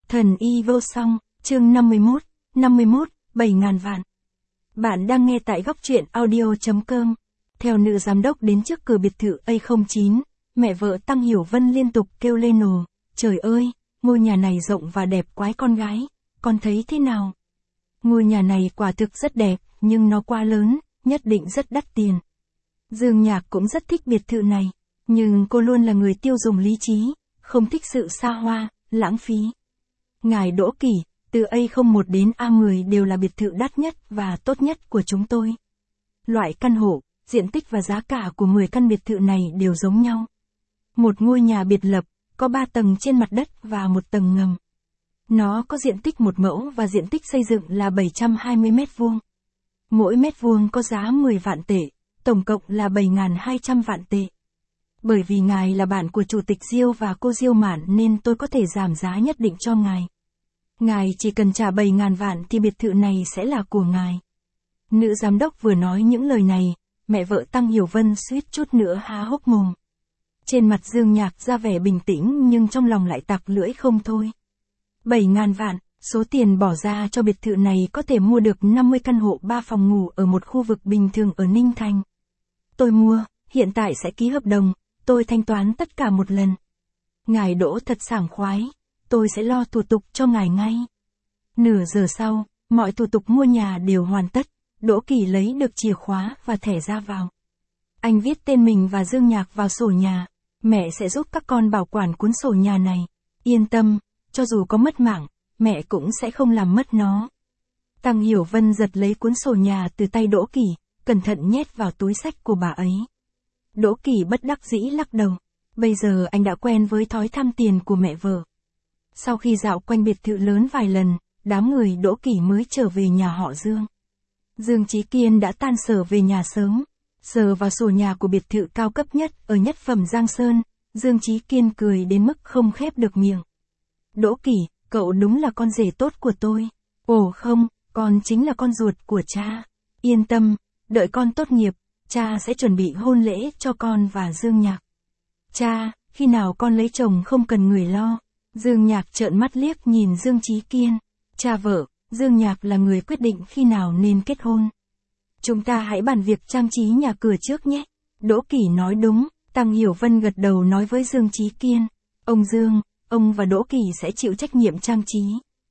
Thần y vô song, chương 51, 7.000 vạn. Bạn đang nghe tại góc truyện audio.com. Theo nữ giám đốc đến trước cửa biệt thự A09, mẹ vợ Tăng Hiểu Vân liên tục kêu lên ồ, trời ơi, ngôi nhà này rộng và đẹp quái con gái, con thấy thế nào? Ngôi nhà này quả thực rất đẹp, nhưng nó quá lớn, nhất định rất đắt tiền. Dương Nhạc cũng rất thích biệt thự này, nhưng cô luôn là người tiêu dùng lý trí, không thích sự xa hoa, lãng phí. Ngài Đỗ Kỷ, từ A01 đến A10 đều là biệt thự đắt nhất và tốt nhất của chúng tôi. Loại căn hộ, diện tích và giá cả của 10 căn biệt thự này đều giống nhau. Một ngôi nhà biệt lập, có 3 tầng trên mặt đất và 1 tầng ngầm. Nó có diện tích 1 mẫu và diện tích xây dựng là 720 mét vuông. Mỗi mét vuông có giá 10 vạn tệ, tổng cộng là 7.200 vạn tệ. Bởi vì ngài là bạn của Chủ tịch Diêu và cô Diêu Mạn nên tôi có thể giảm giá nhất định cho ngài. Ngài chỉ cần trả 7.000 vạn thì biệt thự này sẽ là của ngài. Nữ giám đốc vừa nói những lời này, mẹ vợ Tăng Hiểu Vân suýt chút nữa há hốc mồm. Trên mặt Dương Nhạc ra vẻ bình tĩnh nhưng trong lòng lại tặc lưỡi không thôi. 7.000 vạn, số tiền bỏ ra cho biệt thự này có thể mua được 50 căn hộ 3 phòng ngủ ở một khu vực bình thường ở Ninh Thành. Tôi mua, hiện tại sẽ ký hợp đồng, tôi thanh toán tất cả một lần. Ngài Đỗ thật sảng khoái, tôi sẽ lo thủ tục cho ngài ngay. Nửa giờ sau, mọi thủ tục mua nhà đều hoàn tất, Đỗ Kỷ lấy được chìa khóa và thẻ ra vào. Anh viết tên mình và Dương Nhạc vào sổ nhà, mẹ sẽ giúp các con bảo quản cuốn sổ nhà này. Yên tâm, cho dù có mất mạng, mẹ cũng sẽ không làm mất nó. Tăng Hiểu Vân giật lấy cuốn sổ nhà từ tay Đỗ Kỷ, cẩn thận nhét vào túi xách của bà ấy. Đỗ Kỷ bất đắc dĩ lắc đầu, bây giờ anh đã quen với thói tham tiền của mẹ vợ. Sau khi dạo quanh biệt thự lớn vài lần, đám người Đỗ Kỷ mới trở về nhà họ Dương. Dương Chí Kiên đã tan sở về nhà sớm, sờ vào sổ nhà của biệt thự cao cấp nhất ở nhất phẩm Giang Sơn, Dương Chí Kiên cười đến mức không khép được miệng. Đỗ Kỷ, cậu đúng là con rể tốt của tôi. Ồ không, con chính là con ruột của cha. Yên tâm, đợi con tốt nghiệp, cha sẽ chuẩn bị hôn lễ cho con và Dương Nhạc. Cha, khi nào con lấy chồng không cần người lo. Dương Nhạc trợn mắt liếc nhìn Dương Chí Kiên. Cha vợ, Dương Nhạc là người quyết định khi nào nên kết hôn. Chúng ta hãy bàn việc trang trí nhà cửa trước nhé. Đỗ Kỷ nói đúng, Tăng Hiểu Vân gật đầu nói với Dương Chí Kiên. Ông Dương, ông và Đỗ Kỷ sẽ chịu trách nhiệm trang trí.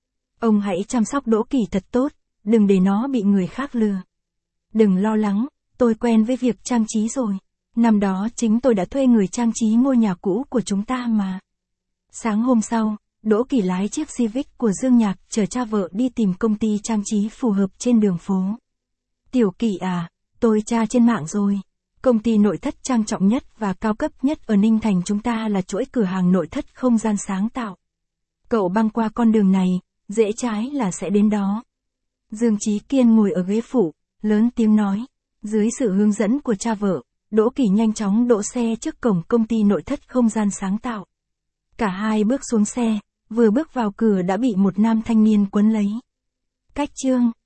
Ông hãy chăm sóc Đỗ Kỷ thật tốt, đừng để nó bị người khác lừa. Đừng lo lắng, tôi quen với việc trang trí rồi. Năm đó chính tôi đã thuê người trang trí ngôi nhà cũ của chúng ta mà. Sáng hôm sau, Đỗ Kỷ lái chiếc Civic của Dương Nhạc chở cha vợ đi tìm công ty trang trí phù hợp trên đường phố. Tiểu Kỷ à, tôi tra trên mạng rồi. Công ty nội thất trang trọng nhất và cao cấp nhất ở Ninh Thành chúng ta là chuỗi cửa hàng nội thất không gian sáng tạo. Cậu băng qua con đường này, rẽ trái là sẽ đến đó. Dương Chí Kiên ngồi ở ghế phụ, lớn tiếng nói. Dưới sự hướng dẫn của cha vợ, Đỗ Kỷ nhanh chóng đỗ xe trước cổng công ty nội thất không gian sáng tạo. Cả hai bước xuống xe, vừa bước vào cửa đã bị một nam thanh niên quấn lấy. Cách chương